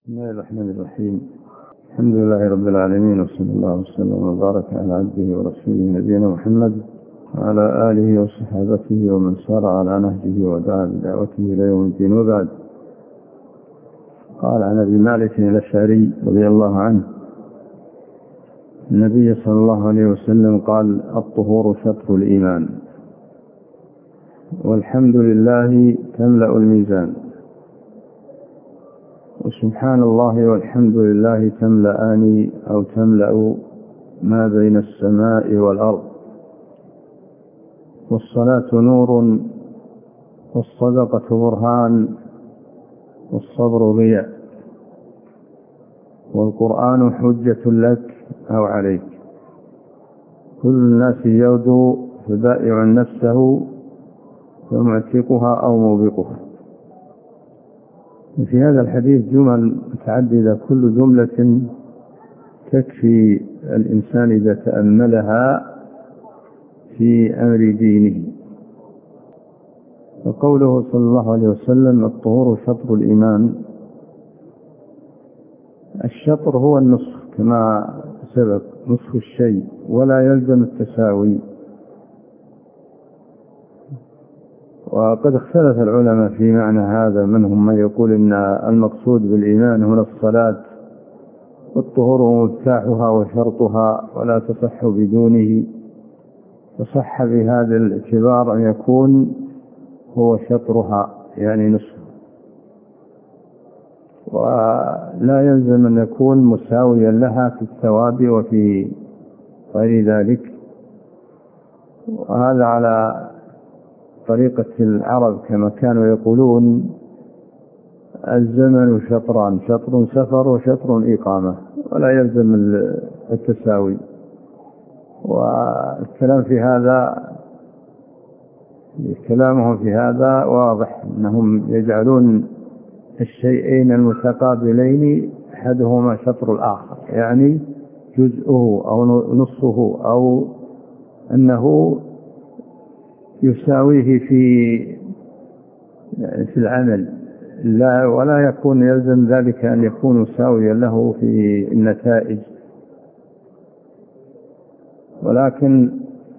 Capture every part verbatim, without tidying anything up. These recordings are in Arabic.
بسم الله الرحمن الرحيم. الحمد لله رب العالمين، وصلى الله وسلم وبارك على عبده ورسوله نبينا محمد وعلى آله وصحابته ومن سار على نهجه ودعا بدعوته إلى يوم الدين. وبعد، قال عن أبي مالك الأشعري رضي الله عنه النبي صلى الله عليه وسلم قال: الطهور شطر الإيمان، والحمد لله تملأ الميزان، وسبحان الله والحمد لله تملأان أو تملأ ما بين السماء والأرض، والصلاة نور، والصدقة برهان، والصبر ضياء، والقرآن حجة لك أو عليك، كل الناس يغدو فبائع نفسه فمعتقها أو موبقها. في هذا الحديث جمل متعددة، كل جملة تكفي الإنسان إذا تأملها في أمر دينه. وقوله صلى الله عليه وسلم: الطهور شطر الإيمان، الشطر هو النصف كما سبق، نصف الشيء، ولا يلزم التساوي. وقد اختلف العلماء في معنى هذا، منهم من يقول إن المقصود بالإيمان هنا الصلاة، والطهور مفتاحها وشرطها ولا تصح بدونه، فصح بهذا الاعتبار أن يكون هو شطرها يعني نصف، ولا يلزم أن يكون مساويا لها في الثواب وفي غير ذلك. وهذا على طريقة العرب كما كانوا يقولون: الزمن شطران، شطر سفر وشطر إقامة، ولا يلزم التساوي. والكلام في هذا كلامهم في هذا واضح، أنهم يجعلون الشيئين المتقابلين أحدهما شطر الآخر، يعني جزءه أو نصفه، أو أنه يساويه في في العمل، لا ولا يكون يلزم ذلك أن يكون مساويا له في النتائج. ولكن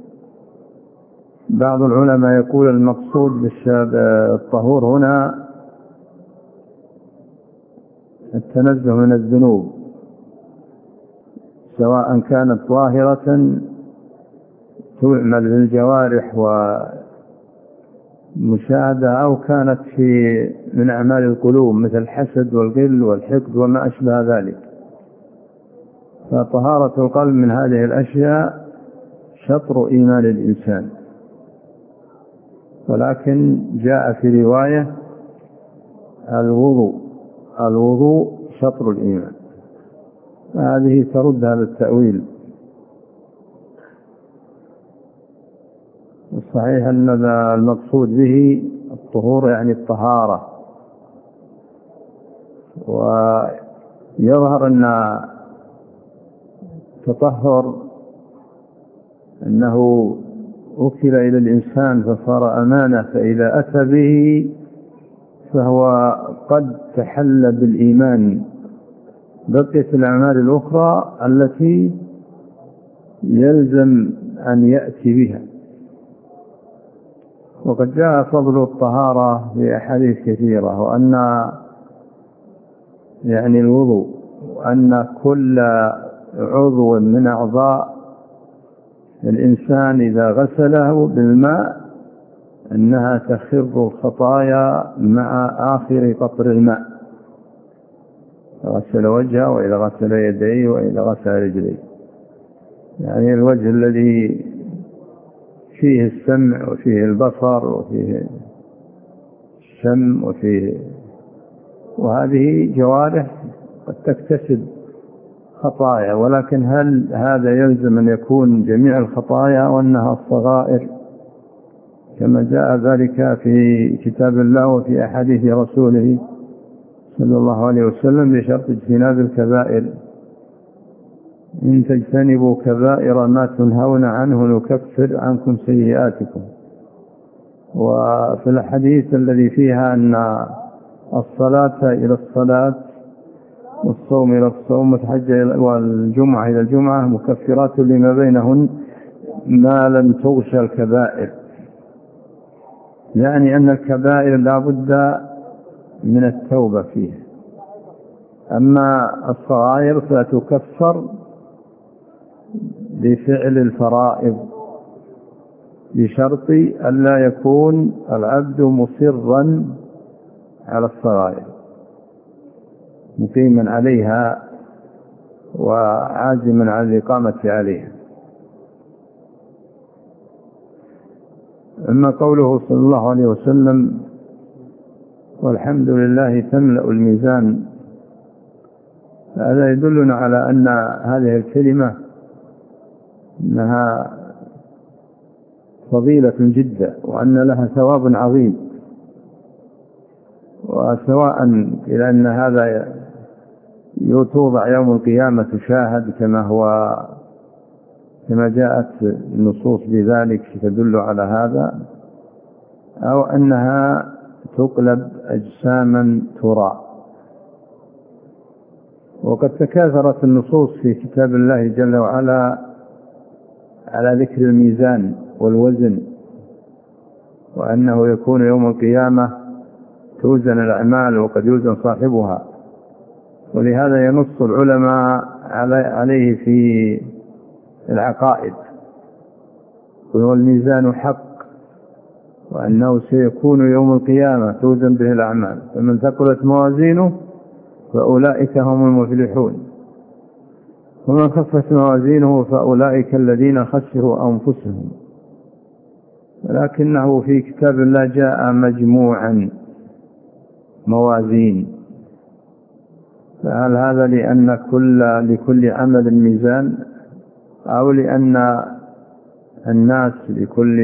بعض العلماء يقول المقصود بالطهور هنا التنزه من الذنوب، سواء كانت ظاهرة تعمل بالجوارح ومشاهدة، أو كانت في من أعمال القلوب مثل الحسد والغل والحقد وما أشبه ذلك. فطهارة القلب من هذه الأشياء شطر إيمان الإنسان. ولكن جاء في رواية: الوضوء الوضوء شطر الإيمان، هذه ترد هذا التأويل. الصحيح أن المقصود به الطهور يعني الطهارة. ويظهر أن التطهر أنه وكل إلى الإنسان فصار أمانة، فإذا أتى به فهو قد تحل بالإيمان. بقيت الأعمال الأخرى التي يلزم أن يأتي بها. وقد جاء فضل الطهارة في أحاديث كثيرة، وأن يعني الوضوء، وأن كل عضو من أعضاء الإنسان إذا غسله بالماء أنها تخر الخطايا مع آخر قطر الماء. غسل وجهه، وإذا غسل يديه، وإذا غسل رجليه، يعني الوجه الذي فيه السمع وفيه البصر وفيه الشم وفيه، وهذه جوارح قد تكتسب خطايا. ولكن هل هذا يلزم أن يكون جميع الخطايا وأنها الصغائر كما جاء ذلك في كتاب الله وفي أحاديث رسوله صلى الله عليه وسلم بشرط اجتناب الكبائر؟ إن تجتنبوا كبائر ما تنهون عنه نكفر عنكم سيئاتكم. وفي الحديث الذي فيها أن الصلاة إلى الصلاة والصوم إلى الصوم والحج والجمعة إلى الجمعة مكفرات لما بينهن ما لم تغشى الكبائر، يعني أن الكبائر لا بد من التوبة فيه، أما الصغائر فتكفر بفعل الفرائض بشرط ألا يكون العبد مصرا على الصغائر مقيما عليها وعازما على الإقامة عليها. أما قوله صلى الله عليه وسلم والحمد لله تملأ الميزان، هذا يدلنا على أن هذه الكلمة أنها فضيلة جدا وأن لها ثواب عظيم، وسواء إلى أن هذا يوضع يوم القيامة تشاهد كما هو كما جاءت النصوص بذلك تدل على هذا، أو أنها تقلب أجساما ترى. وقد تكاثرت النصوص في كتاب الله جل وعلا على ذكر الميزان والوزن، وأنه يكون يوم القيامة توزن الأعمال وقد يوزن صاحبها، ولهذا ينص العلماء عليه في العقائد، والميزان حق وأنه سيكون يوم القيامة توزن به الأعمال، فمن ثقلت موازينه فأولئك هم المفلحون، ومن خفت موازينه فأولئك الذين خسروا أنفسهم. ولكنه في كتاب الله جاء مجموعا موازين، فهل هذا لأن كل لكل عمل ميزان، أو لأن الناس لكل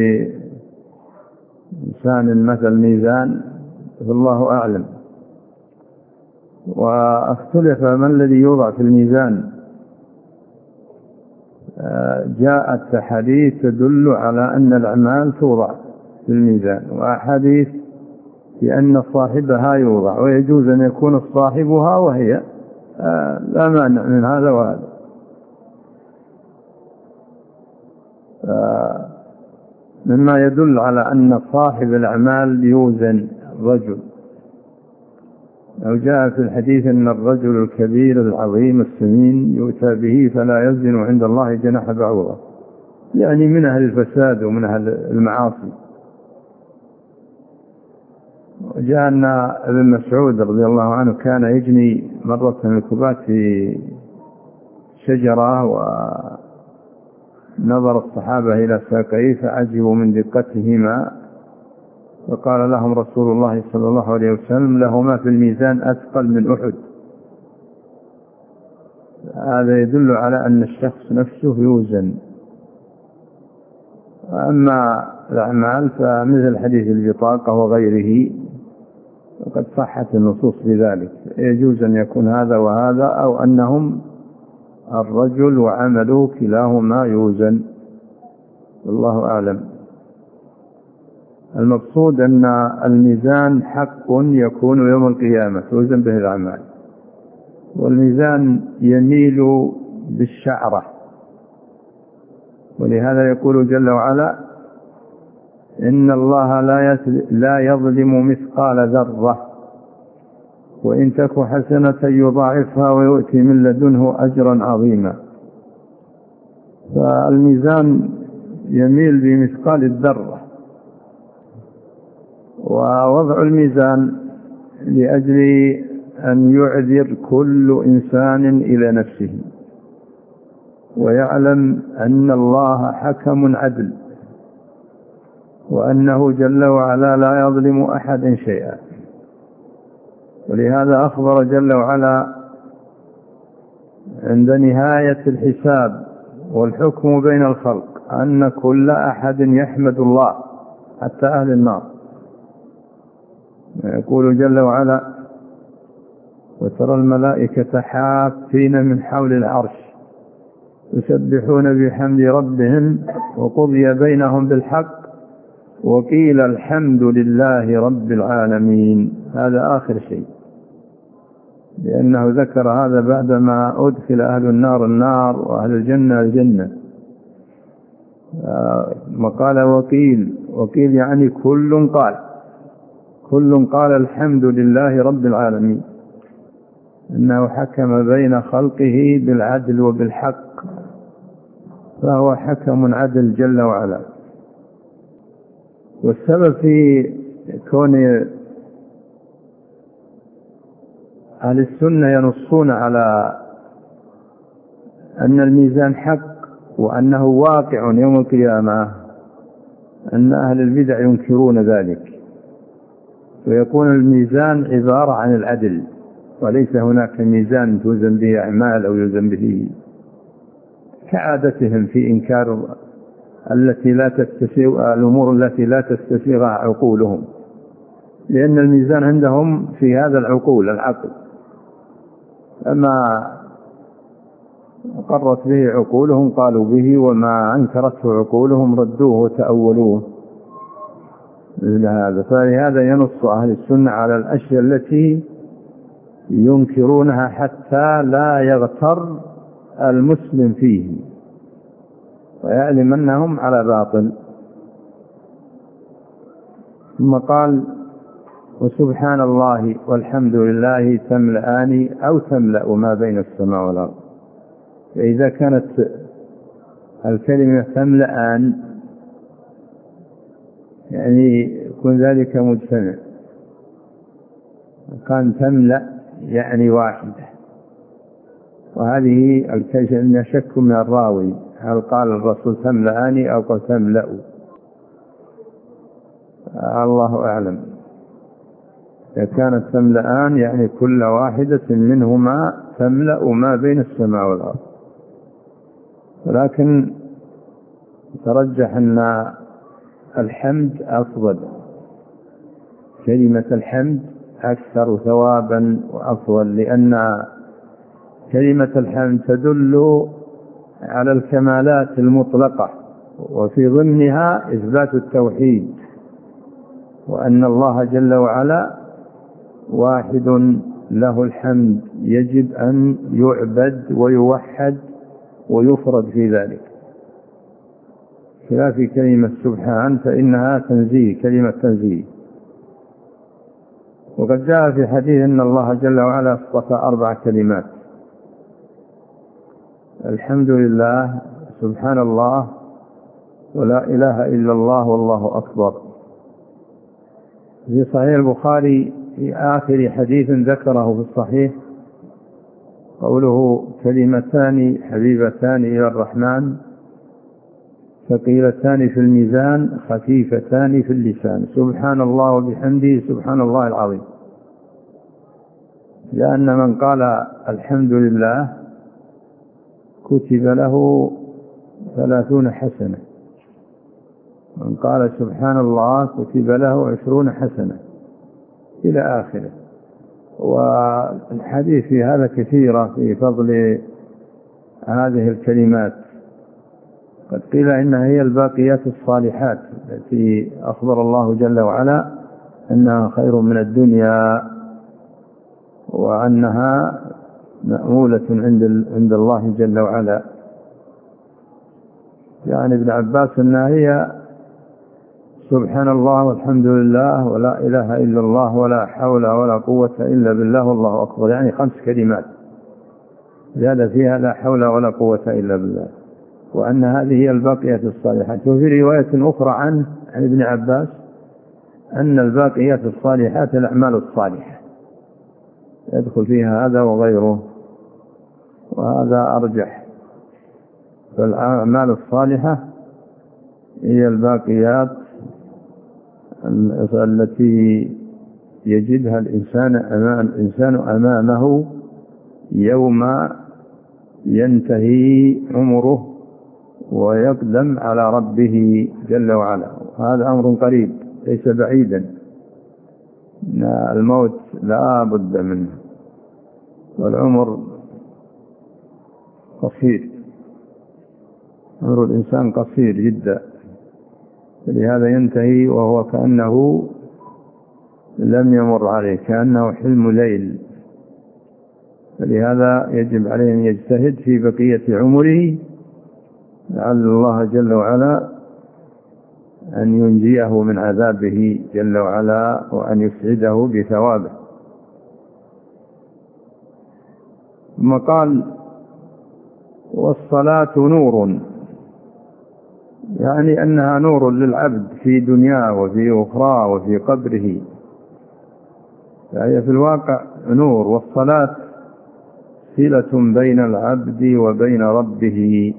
إنسان مثل ميزان؟ فالله أعلم. واختلف ما الذي يوضع في الميزان. جاءت أحاديث تدل على أن الأعمال توضع في الميزان، وأحاديث بأن صاحبها يوضع، ويجوز أن يكون صاحبها وهي لا مانع من هذا وهذا. مما يدل على أن صاحب الأعمال يوزن الرجل، أو جاء في الحديث أن الرجل الكبير العظيم السمين يؤتى به فلا يزن عند الله جناح بعوضة، يعني من أهل الفساد ومن أهل المعاصي. وجاء أن ابن مسعود رضي الله عنه كان يجني مرة من الكبات في شجرة، ونظر الصحابة إلى ساقيه فعجبوا من دقتهما، فقال لهم رسول الله صلى الله عليه وسلم لهما في الميزان أثقل من أحد. هذا يدل على أن الشخص نفسه يوزن. أما الأعمال فمثل حديث البطاقة وغيره وقد صحت النصوص بذلك، يجوز أن يكون هذا وهذا، أو أنهم الرجل وعمله كلاهما يوزن، والله أعلم. المقصود أن الميزان حق يكون يوم القيامة توزن به الأعمال، والميزان يميل بالشعرة، ولهذا يقول جل وعلا إن الله لا يظلم مثقال ذرة وإن تك حسنة يضاعفها ويؤتي من لدنه أجرا عظيما. فالميزان يميل بمثقال الذرة، ووضع الميزان لأجل أن يعذر كل إنسان إلى نفسه، ويعلم أن الله حكم عدل، وأنه جل وعلا لا يظلم أحد شيئا. ولهذا أخبر جل وعلا عند نهاية الحساب والحكم بين الخلق أن كل أحد يحمد الله حتى أهل النار. يقول جل وعلا وترى الملائكة حافين من حول العرش يسبحون بحمد ربهم وقضي بينهم بالحق وقيل الحمد لله رب العالمين. هذا آخر شيء. لأنه ذكر هذا بعدما أدخل أهل النار النار وأهل الجنة الجنة. وقال وقيل، وقيل يعني كل قال، كل قال الحمد لله رب العالمين، إنه حكم بين خلقه بالعدل وبالحق، فهو حكم عدل جل وعلا. والسبب في كون أهل السنة ينصون على أن الميزان حق وأنه واقع يوم القيامة أن أهل البدع ينكرون ذلك، ويكون الميزان عبارة عن العدل، وليس هناك ميزان توزن به أعمال أو يوزن به، كعادتهم في إنكار التي لا تستسيغ الأمور التي لا تستسيغها عقولهم، لأن الميزان عندهم في هذا العقول العقل، أما قرت به عقولهم قالوا به، وما أنكرته عقولهم ردوه وتأولوه مثل هذا. فلهذا ينص أهل السنة على الأشياء التي ينكرونها حتى لا يغتر المسلم فيه ويعلم أنهم على باطل. ثم قال وسبحان الله والحمد لله تملأان أو تملأ ما بين السماء والأرض. فإذا كانت الكلمة تملأان يعني يكون ذلك مجتمع، كان تملأ يعني واحدة، وهذه الكلمة شك من الراوي هل قال الرسول تملأان أو قال تملأ، الله أعلم. إذا كانت تملأان يعني كل واحدة منهما تملأ ما بين السماء والأرض، ولكن ترجح أن الحمد أفضل، كلمة الحمد أكثر ثوابا وأفضل، لأن كلمة الحمد تدل على الكمالات المطلقة، وفي ضمنها إثبات التوحيد، وأن الله جل وعلا واحد له الحمد يجب أن يعبد ويوحد ويفرد في ذلك، خلاف كلمة سبحان فإنها تنزيه، كلمة تنزيه. وقد جاء في حديث أن الله جل وعلا اصطفى أربع كلمات: الحمد لله، سبحان الله، ولا إله إلا الله، والله أكبر. في صحيح البخاري في آخر حديث ذكره في الصحيح قوله كلمتان حبيبتان إلى الرحمن ثقيلتان في الميزان خفيفتان في اللسان، سبحان الله وبحمده سبحان الله العظيم. لأن من قال الحمد لله كتب له ثلاثون حسنة، من قال سبحان الله كتب له عشرون حسنة إلى آخره. والحديث في هذا كثيرة في فضل هذه الكلمات. قد قيل إنها هي الباقيات الصالحات التي أخبر الله جل وعلا أنها خير من الدنيا، وأنها مأمولة عند عند الله جل وعلا. يعني ابن عباس أنها هي سبحان الله والحمد لله ولا إله إلا الله ولا حول ولا قوة إلا بالله والله أكبر، يعني خمس كلمات زاد فيها لا حول ولا قوة إلا بالله، وأن هذه هي الباقيات الصالحات. وفي رواية أخرى عنه عن ابن عباس أن الباقيات الصالحات الأعمال الصالحة، يدخل فيها هذا وغيره، وهذا أرجح. فالأعمال الصالحة هي الباقيات التي يجدها الإنسان أمام الإنسان أمامه يوم ينتهي عمره ويقدم على ربه جل وعلا. هذا أمر قريب ليس بعيدا، الموت لا بد منه، والعمر قصير، عمر الإنسان قصير جدا، لهذا ينتهي وهو كأنه لم يمر عليه، كأنه حلم ليل. فلهذا يجب عليه أن يجتهد في بقية عمره لعل الله جل وعلا أن ينجيه من عذابه جل وعلا وأن يسعده بثوابه. ثم قال والصلاة نور، يعني أنها نور للعبد في دنياه وفي أخرى وفي قبره، فهي في الواقع نور. والصلاة صلة بين العبد وبين ربه،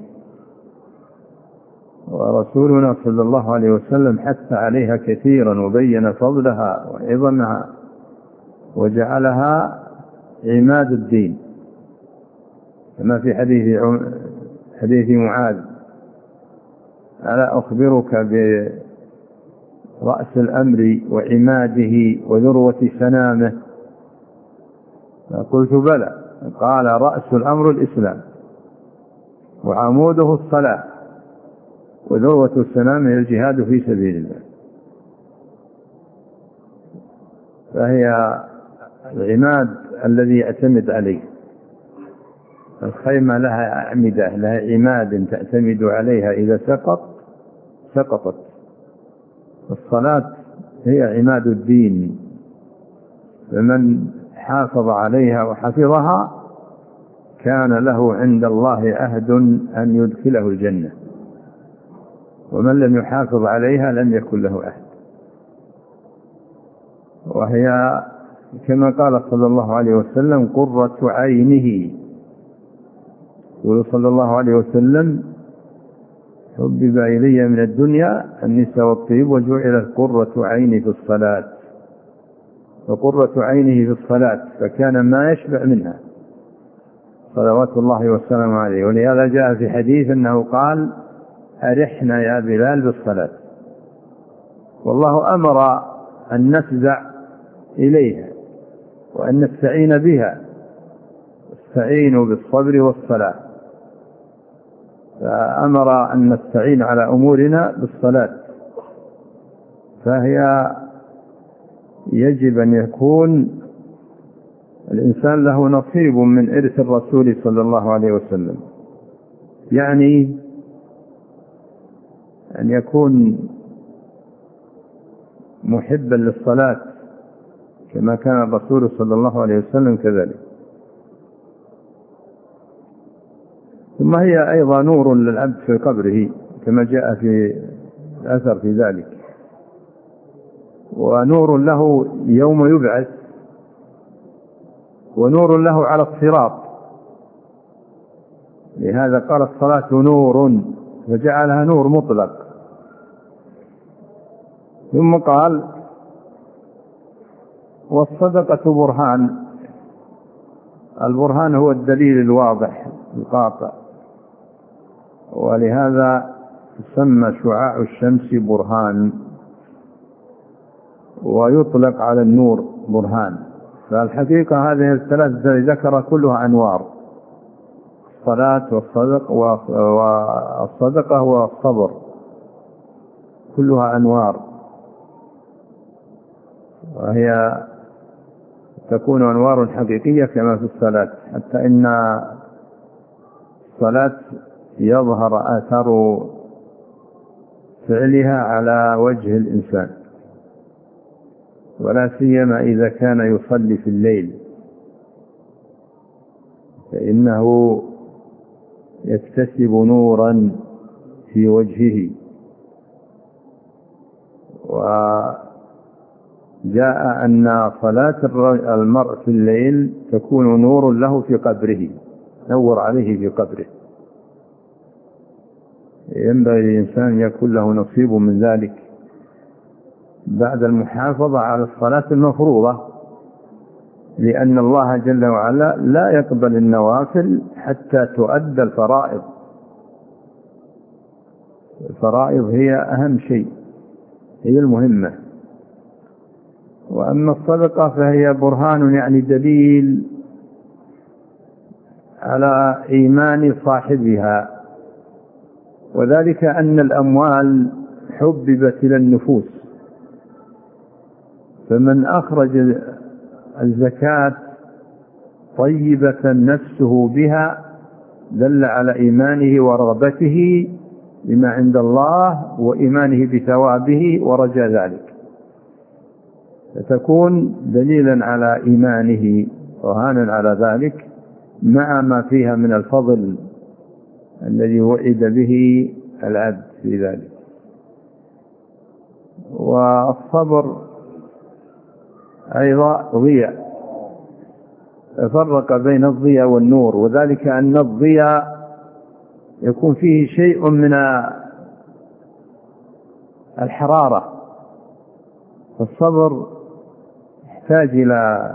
ورسولنا صلى الله عليه وسلم حث عليها كثيرا وبين فضلها وعظمها وجعلها عماد الدين، كما في حديث حديث معاذ: ألا أخبرك برأس الأمر وعماده وذروة سنامه؟ فقلت بلى. قال: رأس الأمر الإسلام، وعموده الصلاة، وذروة السنام الجهاد في سبيل الله. فهي العماد الذي يعتمد عليه. الخيمة لها أعمدة، لها عماد تعتمد عليها، إذا سقط سقطت. الصلاة هي عماد الدين، فمن حافظ عليها وحفظها كان له عند الله عهد أن يدخله الجنة، ومن لم يحافظ عليها لم يكن له عهد. وهي كما قال صلى الله عليه وسلم: قرة عينه. يقول صلى الله عليه وسلم: حبب إلي من الدنيا النساء والطيب وجعلت قرة عيني في الصلاة. وقرة عينه في الصلاة، فكان ما يشبع منها صلوات الله والسلام عليه. ولهذا جاء في حديث أنه قال: أرحنا يا بلال بالصلاة. والله أمر أن نفزع إليها وأن نستعين بها، استعينوا بالصبر والصلاة، فأمر أن نستعين على أمورنا بالصلاة. فهي يجب أن يكون الإنسان له نصيب من إرث الرسول صلى الله عليه وسلم، يعني أن يكون محبا للصلاة كما كان الرسول صلى الله عليه وسلم كذلك. ثم هي أيضا نور للعبد في قبره كما جاء في الأثر في ذلك، ونور له يوم يبعث، ونور له على الصراط. لهذا قال: الصلاة نور، فجعلها نور مطلق. ثم قال: والصدقة برهان. البرهان هو الدليل الواضح القاطع، ولهذا تسمى شعاع الشمس برهان، ويطلق على النور برهان. فالحقيقة هذه الثلاثة التي ذكر كلها أنوار: الصلاة والصدق والصدقة والصبر، كلها أنوار، وهي تكون أنوار حقيقية كما في الصلاة، حتى إن الصلاة يظهر آثار فعلها على وجه الإنسان، ولا سيما إذا كان يصلي في الليل، فإنه يكتسب نورا في وجهه. وجاء أن صلاة المرء في الليل تكون نور له في قبره، نور عليه في قبره. ينبغي للإنسان يكون له نصيب من ذلك بعد المحافظة على الصلاة المفروضة، لأن الله جل وعلا لا يقبل النوافل حتى تؤدى الفرائض. الفرائض هي أهم شيء، هي المهمة. وأما الصدقة فهي برهان، يعني دليل على إيمان صاحبها، وذلك أن الأموال حببت إلى النفوس، فمن أخرج الزكاة طيبة نفسه بها دل على إيمانه ورغبته بما عند الله وإيمانه بثوابه ورجاء ذلك، فتكون دليلا على إيمانه رهانا على ذلك مع ما فيها من الفضل الذي وعد به العبد في ذلك. والصبر أيضا ضياء، فرق بين الضياء والنور، وذلك أن الضياء يكون فيه شيء من الحرارة، فالصبر يحتاج إلى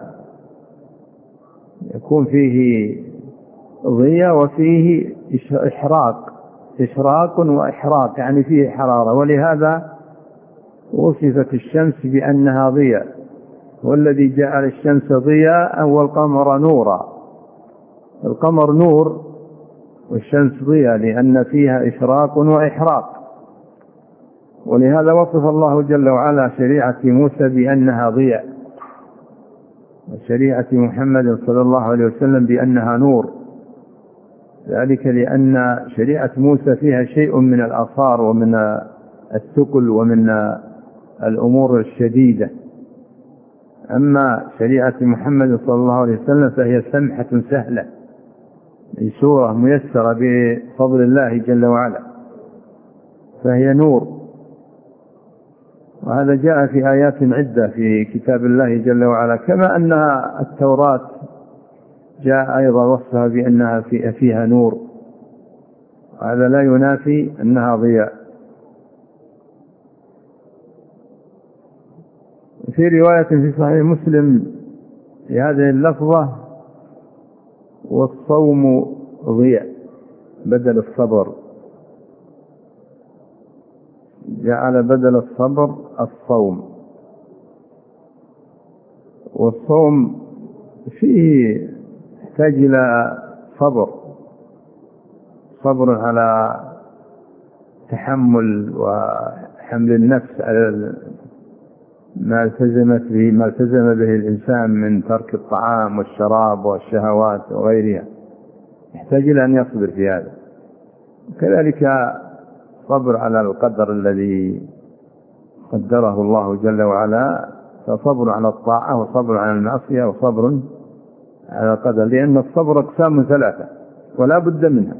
يكون فيه ضياء وفيه إحراق، إشراق وإحراق، يعني فيه حرارة، ولهذا وصفت الشمس بأنها ضياء، والذي جعل الشمس ضياء والقمر نورا. القمر نور والشمس ضياء لأن فيها إشراق وإحراق، ولهذا وصف الله جل وعلا شريعة موسى بأنها ضياء، وشريعة محمد صلى الله عليه وسلم بأنها نور، ذلك لأن شريعة موسى فيها شيء من الآثار ومن الثقل ومن الأمور الشديدة، أما شريعة محمد صلى الله عليه وسلم فهي سمحة سهلة، سورة ميسرة بفضل الله جل وعلا، فهي نور. وهذا جاء في آيات عدة في كتاب الله جل وعلا، كما أن التوراة جاء أيضا وصفها بأنها فيها نور، وهذا لا ينافي أنها ضياء. في رواية في صحيح مسلم في هذه اللفظة: والصوم ضياء بدل الصبر، جعل بدل الصبر الصوم. والصوم فيه يحتاج إلى صبر، صبر على تحمل وحمل النفس على ما التزمت به ما التزم به الإنسان من ترك الطعام والشراب والشهوات وغيرها، يحتاج إلى أن يصبر في هذا. كذلك صبر على القدر الذي قدره الله جل وعلا، فصبر على الطاعة وصبر على المعصية وصبر على القدر، لأن الصبر أقسام ثلاثة ولا بد منها.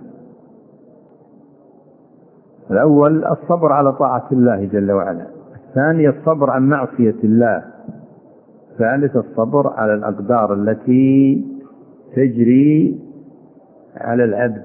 الأول الصبر على طاعة الله جل وعلا، الثاني الصبر عن معصية الله، الثالث الصبر على الأقدار التي تجري على العبد.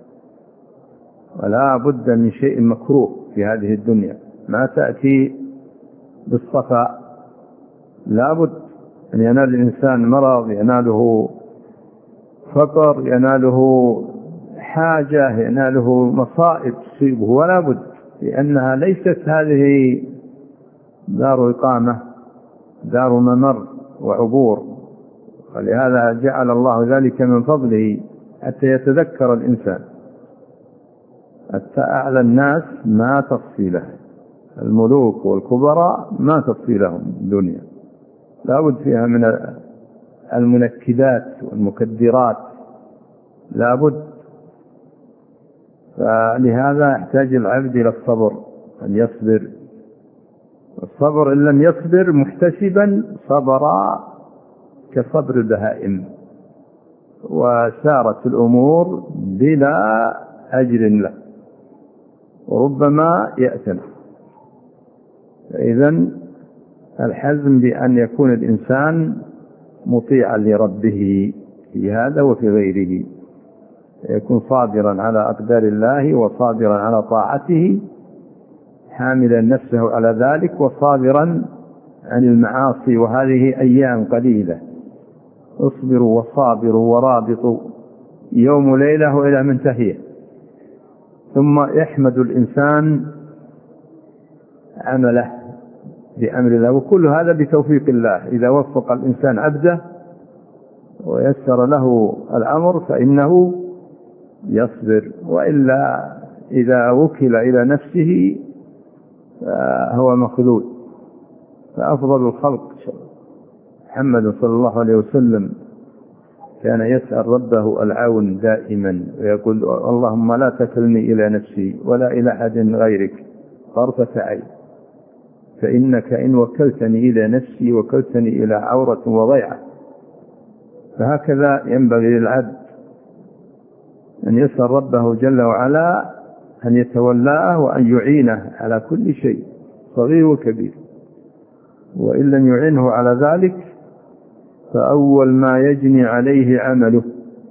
ولا بد من شيء مكروه في هذه الدنيا، ما تأتي بالصفاء، لا بد أن ينال الإنسان مرض، يناله فقر، يناله حاجة، يناله مصائب تصيبه، ولا بد، لأنها ليست هذه دار إقامة، دار ممر وعبور، ولهذا جعل الله ذلك من فضله حتى يتذكر الإنسان. حتى أعلى الناس ما تصفي له، الملوك والكبراء ما تصفي لهم الدنيا، لا بد فيها من المنكدات والمكدرات، لا بد. فلهذا يحتاج العبد إلى الصبر، أن يصبر. الصبر إن لم يصبر محتسبا صبر كصبر البهائم، وسارت الأمور بلا أجر له، وربما يأثم. إذن الحزم بأن يكون الإنسان مطيعا لربه في هذا وفي غيره، يكون صابرا على أقدار الله وصابرا على طاعته، حاملا نفسه على ذلك، وصابرا عن المعاصي. وهذه أيام قليلة، اصبروا وصابروا ورابطوا يوم ليلة إلى منتهيه. ثم يحمد الإنسان عمله بأمر الله، وكل هذا بتوفيق الله. إذا وفق الإنسان عبده ويسر له الأمر فإنه يصبر، وإلا إذا وكل إلى نفسه فهو مخذول. فأفضل الخلق محمد صلى الله عليه وسلم كان يسأل ربه العون دائما ويقول اللهم لا تكلني إلى نفسي ولا إلى أحد غيرك طرفة عين، فإنك إن وكلتني إلى نفسي وكلتني إلى عورة وضيعة. فهكذا ينبغي للعبد أن يسأل ربه جل وعلا أن يتولاه وأن يعينه على كل شيء صغير وكبير، وإن لم يعنه على ذلك فأول ما يجني عليه عمله.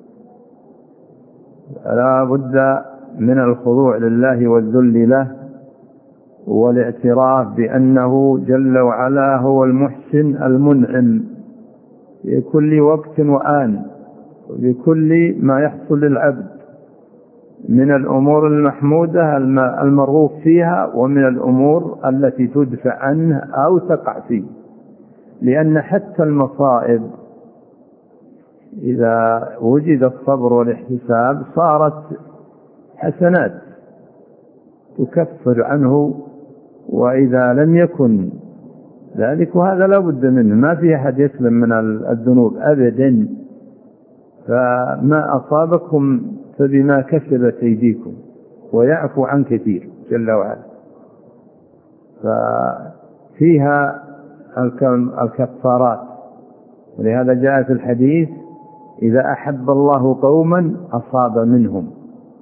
لا بد من الخضوع لله والذل له والاعتراف بأنه جل وعلا هو المحسن المنعم في كل وقت وآن، وبكل ما يحصل للعبد من الأمور المحمودة المرغوب فيها ومن الأمور التي تدفع عنه أو تقع فيه. لأن حتى المصائب إذا وجد الصبر والاحتساب صارت حسنات تكفر عنه، وإذا لم يكن ذلك وهذا لا بد منه، ما في أحد يسلم من الذنوب أبدا. فما أصابكم فبما كسبت أيديكم ويعفو عن كثير جل وعلا. ففيها الكفارات، ولهذا جاء في الحديث إذا أحب الله قوما أصاب منهم،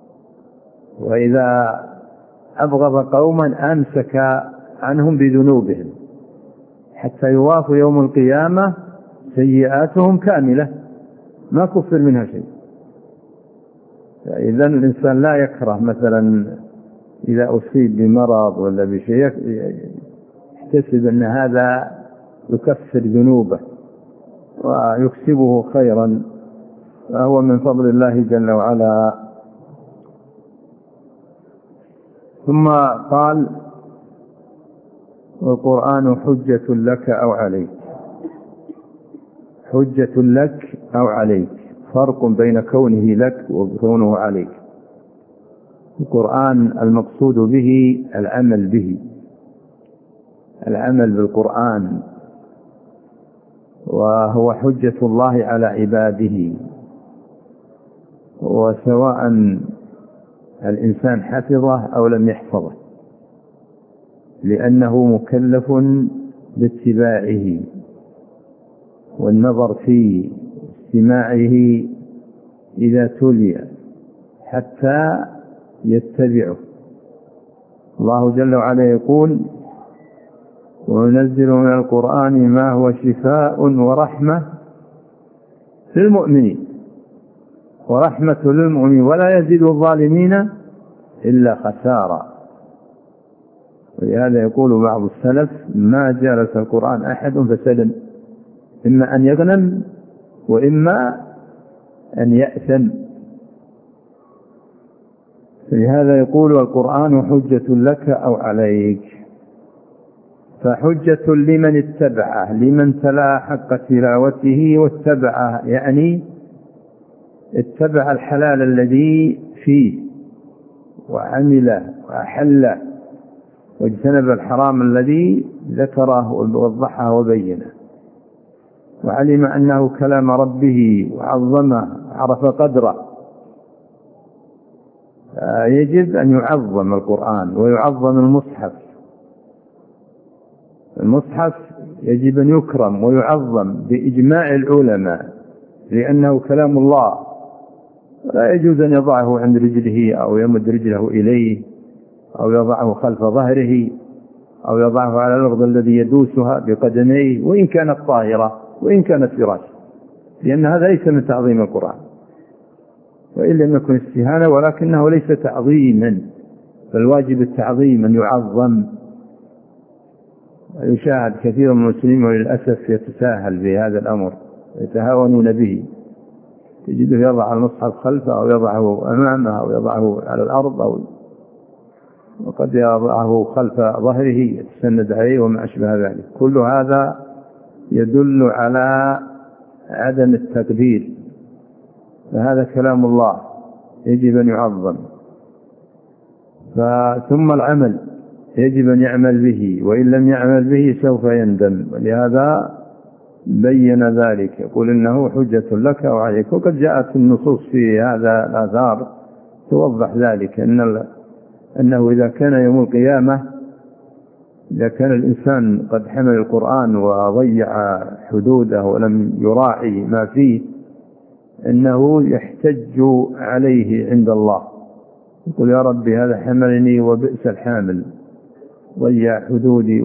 وإذا أبغض قوما أمسك عنهم بذنوبهم حتى يوافوا يوم القيامة سيئاتهم كاملة ما كفر منها شيء. إذا الإنسان لا يكره مثلا إذا أصيب بمرض ولا بشيء يحتسب أن هذا يكفر ذنوبه ويكسبه خيرا، فهو من فضل الله جل وعلا. ثم قال والقرآن حجة لك أو عليك. حجة لك أو عليك، فرق بين كونه لك وكونه عليك. القرآن المقصود به العمل به، العمل بالقرآن، وهو حجة الله على عباده، وسواء الإنسان حفظه أو لم يحفظه، لأنه مكلف باتباعه والنظر فيه استماعه إذا تلي حتى يتبعه. الله جل وعلا يقول وننزل من القرآن ما هو شفاء ورحمة للمؤمنين ورحمة للمؤمنين ولا يزيد الظالمين إلا خسارا. ولهذا يقول بعض السلف ما جالس القرآن أحد فسلم، إما أن يغنم وإما أن يأثم. لهذا يقول القرآن حجة لك أو عليك. فحجة لمن اتبعه، لمن تلا حق تلاوته واتبعه، يعني اتبع الحلال الذي فيه وعمله وأحله واجتنب الحرام الذي ذكره ووضحه وبينه، وعلم أنه كلام ربه وعظمه وعرف قدره. يجب أن يعظم القرآن ويعظم المصحف. المصحف يجب أن يكرم ويعظم بإجماع العلماء لأنه كلام الله، لا يجوز أن يضعه عند رجله أو يمد رجله إليه أو يضعه خلف ظهره أو يضعه على الأرض الذي يدوسها بقدميه وإن كانت طاهرة وإن كانت فراشة، لأن هذا ليس من تعظيم القرآن، وإن لم يكن استهانة ولكنه ليس تعظيما، فالواجب التعظيم أن يعظم. يشاهد كثير من المسلمين وللأسف يتساهل بهذا الأمر، يتهاونون به، تجده يضع المصحف خلفه أو يضعه أمامه أو يضعه على الأرض أو وقد يضعه خلف ظهره يتسند عليه وما أشبه ذلك. كل هذا يدل على عدم التقدير، فهذا كلام الله يجب أن يعظم. ثم العمل يجب أن يعمل به، وإن لم يعمل به سوف يندم. ولهذا بين ذلك، يقول إنه حجة لك أو عليك. وقد جاءت النصوص في هذا الآثار توضح ذلك، أن أنه إذا كان يوم القيامة، إذا كان الإنسان قد حمل القرآن وضيع حدوده ولم يراعي ما فيه، أنه يحتج عليه عند الله، يقول يا ربي هذا حملني وبئس الحامل، ضيع حدودي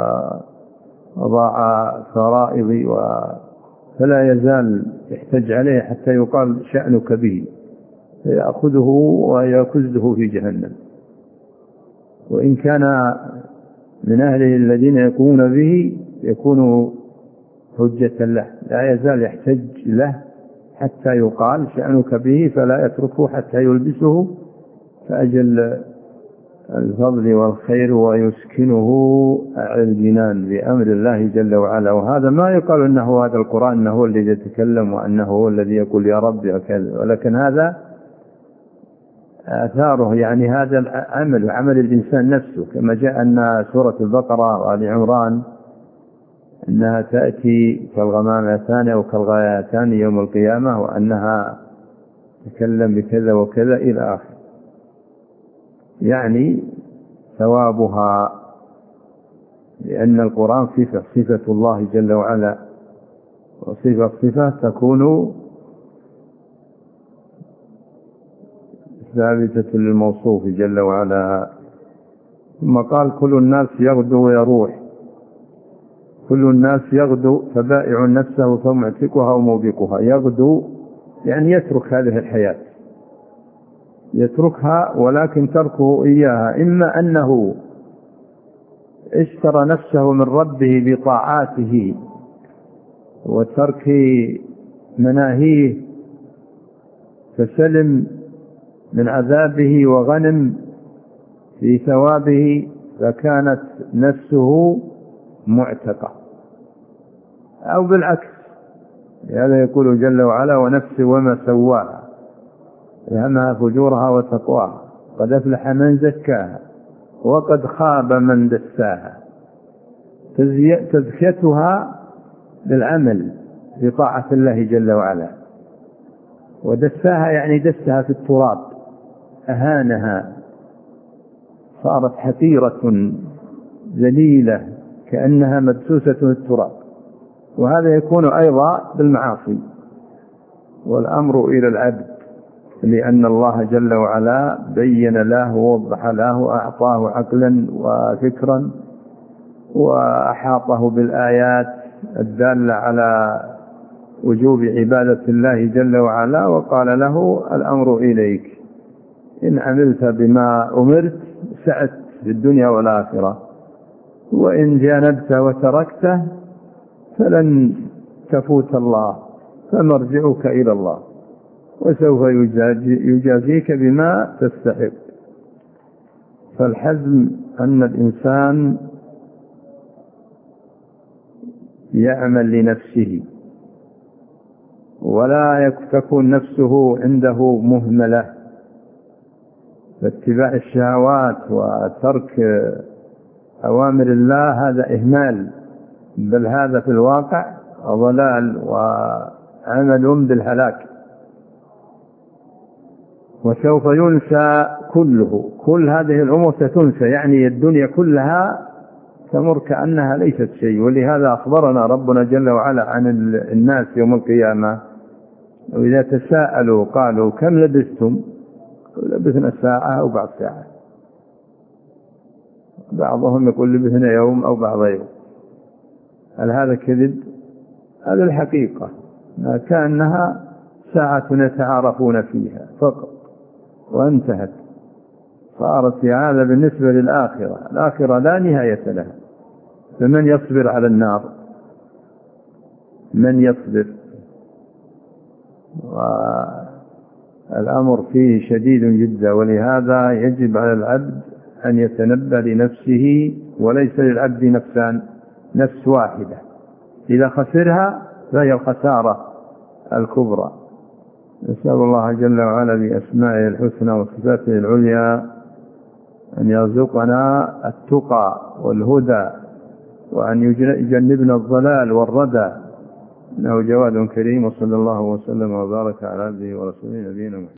وضاع فرائضي، فلا يزال يحتج عليه حتى يقال شأنك به، فيأخذه ويكزه في جهنم. وإن كان من أهله الذين يقومون به يكون حجة له، لا يزال يحتج له حتى يقال شأنك به، فلا يتركه حتى يلبسه فأجل الفضل والخير ويسكنه على الجنان بأمر الله جل وعلا. وهذا ما يقال أنه هذا القرآن أنه هو الذي يتكلم وأنه هو الذي يقول يا رب وكذا، ولكن هذا آثاره، يعني هذا العمل عمل الإنسان نفسه، كما جاء أن سورة البقرة وآل عمران أنها تأتي كالغمامتان أو كالغايتان يوم القيامة، وأنها تكلم بكذا وكذا إلى آخر، يعني ثوابها، لأن القرآن صفة صفة الله جل وعلا، وصفة صفة تكون ثابتة للموصوف جل وعلا. ثم قال كل الناس يغدو ويروح، كل الناس يغدو فبائع نفسه فمعتقها وموبقها. يغدو يعني يترك هذه الحياة، يتركها، ولكن تركه إياها إما أنه اشترى نفسه من ربه بطاعاته وترك مناهيه فسلم من عذابه وغنم في ثوابه، فكانت نفسه معتقة، أو بالعكس، هذا يقول جل وعلا ونفس وما سواها فألهمها فجورها وتقواها قد أفلح من زكاها وقد خاب من دساها. تزكيتها بالعمل بطاعة الله جل وعلا، ودساها يعني دسها في التراب، أهانها، صارت حقيرة ذليلة كأنها مدسوسة في التراب. وهذا يكون أيضا بالمعاصي، والأمر إلى العبد، لأن الله جل وعلا بين له ووضح له، أعطاه عقلا وفكرا وأحاطه بالآيات الدالة على وجوب عبادة الله جل وعلا، وقال له الأمر إليك، إن عملت بما أمرت سعت في الدنيا والآخرة، وإن جانبت وتركته فلن تفوت الله، فمرجعك إلى الله وسوف يجازيك بما تستحق. فالحزم أن الإنسان يعمل لنفسه ولا تكون نفسه عنده مهملة، فاتباع الشهوات وترك أوامر الله هذا إهمال، بل هذا في الواقع ضلال وعمل بالهلاك. وسوف ينسى كله، كل هذه الأمور ستنسى، يعني الدنيا كلها تمر كأنها ليست شيء. ولهذا أخبرنا ربنا جل وعلا عن الناس يوم القيامة، وإذا تساءلوا قالوا كم لبثتم؟ لبثنا ساعة أو بعض ساعة، بعضهم يقول لبثنا يوم أو بعض يوم. هل هذا كذب؟ هذا الحقيقة، كأنها ساعة يتعارفون فيها فقط وانتهت. صارت هذا بالنسبة للآخرة، الآخرة لا نهاية لها، فمن يصبر على النار؟ من يصبر؟ والأمر فيه شديد جدا. ولهذا يجب على العبد أن يتنبه لنفسه، وليس للعبد نفسان، نفس واحدة، إذا خسرها فهي الخسارة الكبرى. نسأل الله جل وعلا بأسمائه الحسنى وصفاته العليا أن يرزقنا التقى والهدى، وأن يجنبنا الضلال والردى، إنه جواد كريم. وصلى الله وسلم وبارك على عبده ورسوله نبينا محمد.